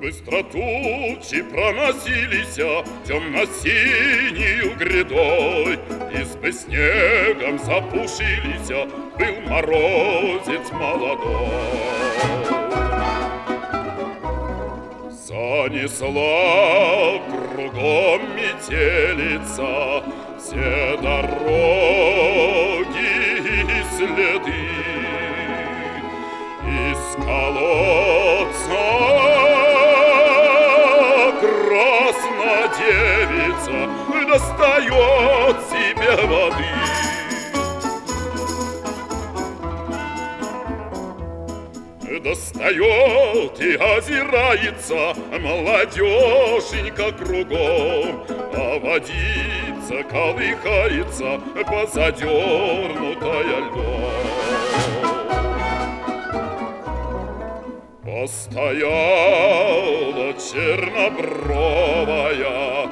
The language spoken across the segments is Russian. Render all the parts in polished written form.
Быстро тучи проносились темно-синею грядой, избы снегом запушились, был морозец молодой. Занесла кругом метелица все дороги и следы. Из колодца красна-девица достает себе воды. Достает и озирается молодеженька кругом, а водица колыхается, позадернутая льдом. Постояла чернобровая,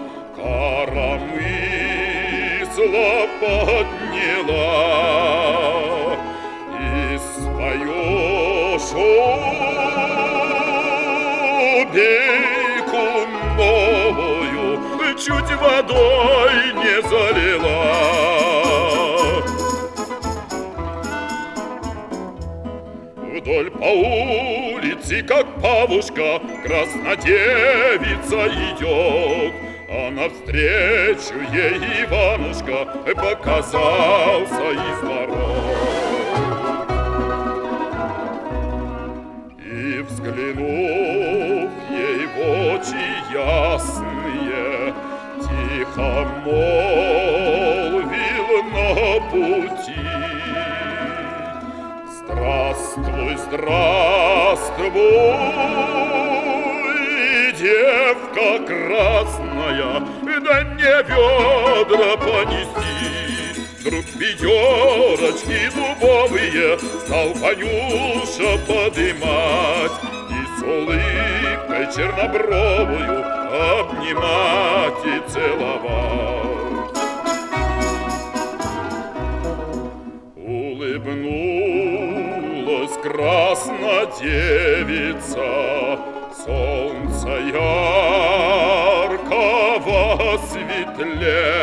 коромысла подняла, и свою шубейку новую чуть водой не залила. Вдоль по улице, как павушка, краснодевица идет, а навстречу ей Иванушка показался из ворот. И, взглянув ей в очи ясные, тихо молвил на пути: здравствуй, здравствуй, девка красная, да мне ведра понести. Вдруг ведерочки дубовые стал Ванюша подымать и с улыбкой чернобровую обнимать и целовать. Улыбнулась краснодевица, солнца яркого светлей,